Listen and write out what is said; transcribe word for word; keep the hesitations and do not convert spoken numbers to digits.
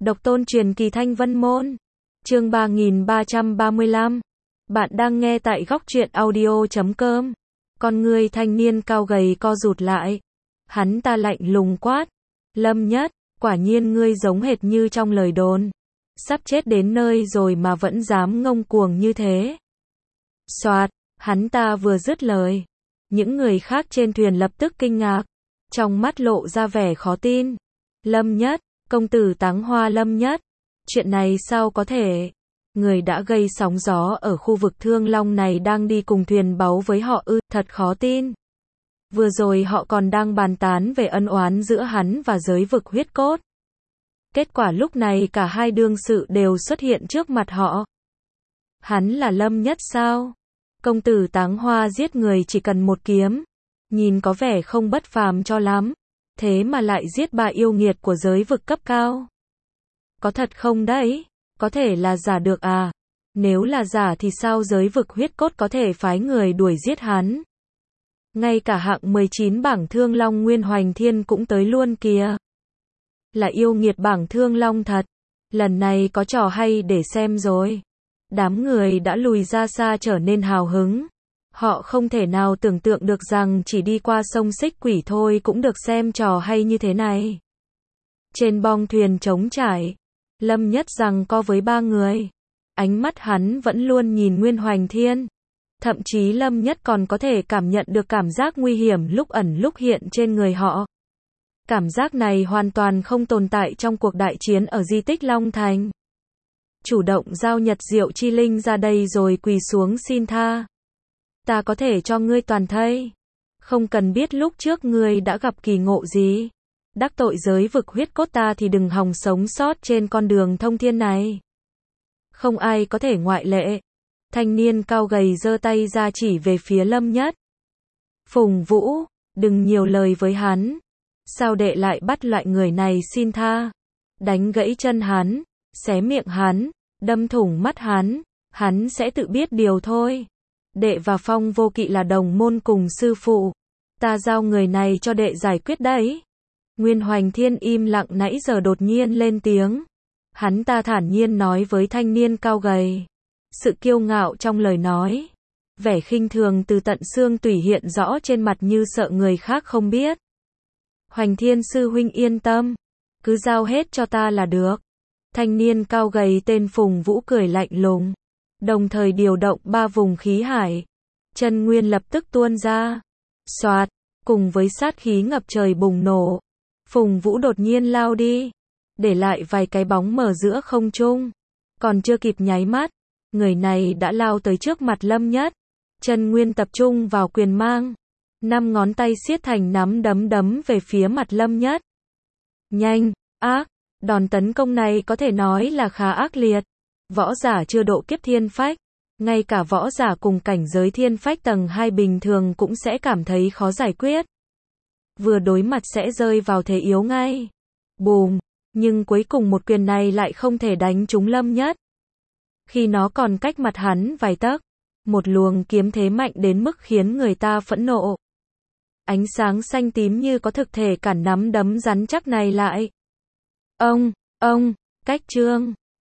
Độc tôn truyền kỳ Thanh Vân Môn. Chương ba nghìn ba trăm ba mươi lăm. Bạn đang nghe tại góc truyện audio chấm com. Con người thanh niên cao gầy co rụt lại. Hắn ta lạnh lùng quát. Lâm Nhất, quả nhiên ngươi giống hệt như trong lời đồn. Sắp chết đến nơi rồi mà vẫn dám ngông cuồng như thế. Soạt, hắn ta vừa dứt lời. Những người khác trên thuyền lập tức kinh ngạc. Trong mắt lộ ra vẻ khó tin. Lâm Nhất, công tử Táng Hoa Lâm Nhất. Chuyện này sao có thể? Người đã gây sóng gió ở khu vực Thương Long này đang đi cùng thuyền báu với họ ư, thật khó tin. Vừa rồi họ còn đang bàn tán về ân oán giữa hắn và giới vực huyết cốt. Kết quả lúc này cả hai đương sự đều xuất hiện trước mặt họ. Hắn là Lâm Nhất sao? Công tử Táng Hoa giết người chỉ cần một kiếm. Nhìn có vẻ không bất phàm cho lắm. Thế mà lại giết ba yêu nghiệt của giới vực cấp cao. Có thật không đấy? Có thể là giả được à? Nếu là giả thì sao giới vực huyết cốt có thể phái người đuổi giết hắn? Ngay cả hạng mười chín bảng Thương Long Nguyên Hoành Thiên cũng tới luôn kìa. Là yêu nghiệt bảng Thương Long thật. Lần này có trò hay để xem rồi. Đám người đã lùi ra xa trở nên hào hứng. Họ không thể nào tưởng tượng được rằng chỉ đi qua sông Xích Quỷ thôi cũng được xem trò hay như thế này. Trên bong thuyền trống trải, Lâm Nhất giằng co với ba người. Ánh mắt hắn vẫn luôn nhìn Nguyên Hoành Thiên. Thậm chí Lâm Nhất còn có thể cảm nhận được cảm giác nguy hiểm lúc ẩn lúc hiện trên người họ. Cảm giác này hoàn toàn không tồn tại trong cuộc đại chiến ở di tích Long Thành. Chủ động giao Nhật Diệu Chi Linh ra đây rồi quỳ xuống xin tha. Ta có thể cho ngươi toàn thây. Không cần biết lúc trước ngươi đã gặp kỳ ngộ gì. Đắc tội giới vực huyết cốt ta thì đừng hòng sống sót trên con đường thông thiên này. Không ai có thể ngoại lệ. Thanh niên cao gầy giơ tay ra chỉ về phía Lâm Nhất. Phùng Vũ, đừng nhiều lời với hắn. Sao đệ lại bắt loại người này xin tha? Đánh gãy chân hắn, xé miệng hắn, đâm thủng mắt hắn, hắn sẽ tự biết điều thôi. Đệ và Phong Vô Kỵ là đồng môn cùng sư phụ. Ta giao người này cho đệ giải quyết đấy. Nguyên Hoành Thiên im lặng nãy giờ đột nhiên lên tiếng. Hắn ta thản nhiên nói với thanh niên cao gầy. Sự kiêu ngạo trong lời nói. Vẻ khinh thường từ tận xương tủy hiện rõ trên mặt như sợ người khác không biết. Hoành Thiên sư huynh yên tâm. Cứ giao hết cho ta là được. Thanh niên cao gầy tên Phùng Vũ cười lạnh lùng. Đồng thời điều động ba vùng khí hải. Chân nguyên lập tức tuôn ra. Soạt, cùng với sát khí ngập trời bùng nổ. Phùng Vũ đột nhiên lao đi. Để lại vài cái bóng mờ giữa không trung. Còn chưa kịp nháy mắt. Người này đã lao tới trước mặt Lâm Nhất. Chân nguyên tập trung vào quyền mang. Năm ngón tay siết thành nắm đấm đấm về phía mặt Lâm Nhất. Nhanh, ác. Đòn tấn công này có thể nói là khá ác liệt. Võ giả chưa độ kiếp thiên phách. Ngay cả võ giả cùng cảnh giới thiên phách tầng hai bình thường cũng sẽ cảm thấy khó giải quyết. Vừa đối mặt sẽ rơi vào thế yếu ngay. Bùm. Nhưng cuối cùng một quyền này lại không thể đánh trúng Lâm Nhất. Khi nó còn cách mặt hắn vài tấc. Một luồng kiếm thế mạnh đến mức khiến người ta phẫn nộ. Ánh sáng xanh tím như có thực thể cản nắm đấm rắn chắc này lại. Ông, ông, cách trương.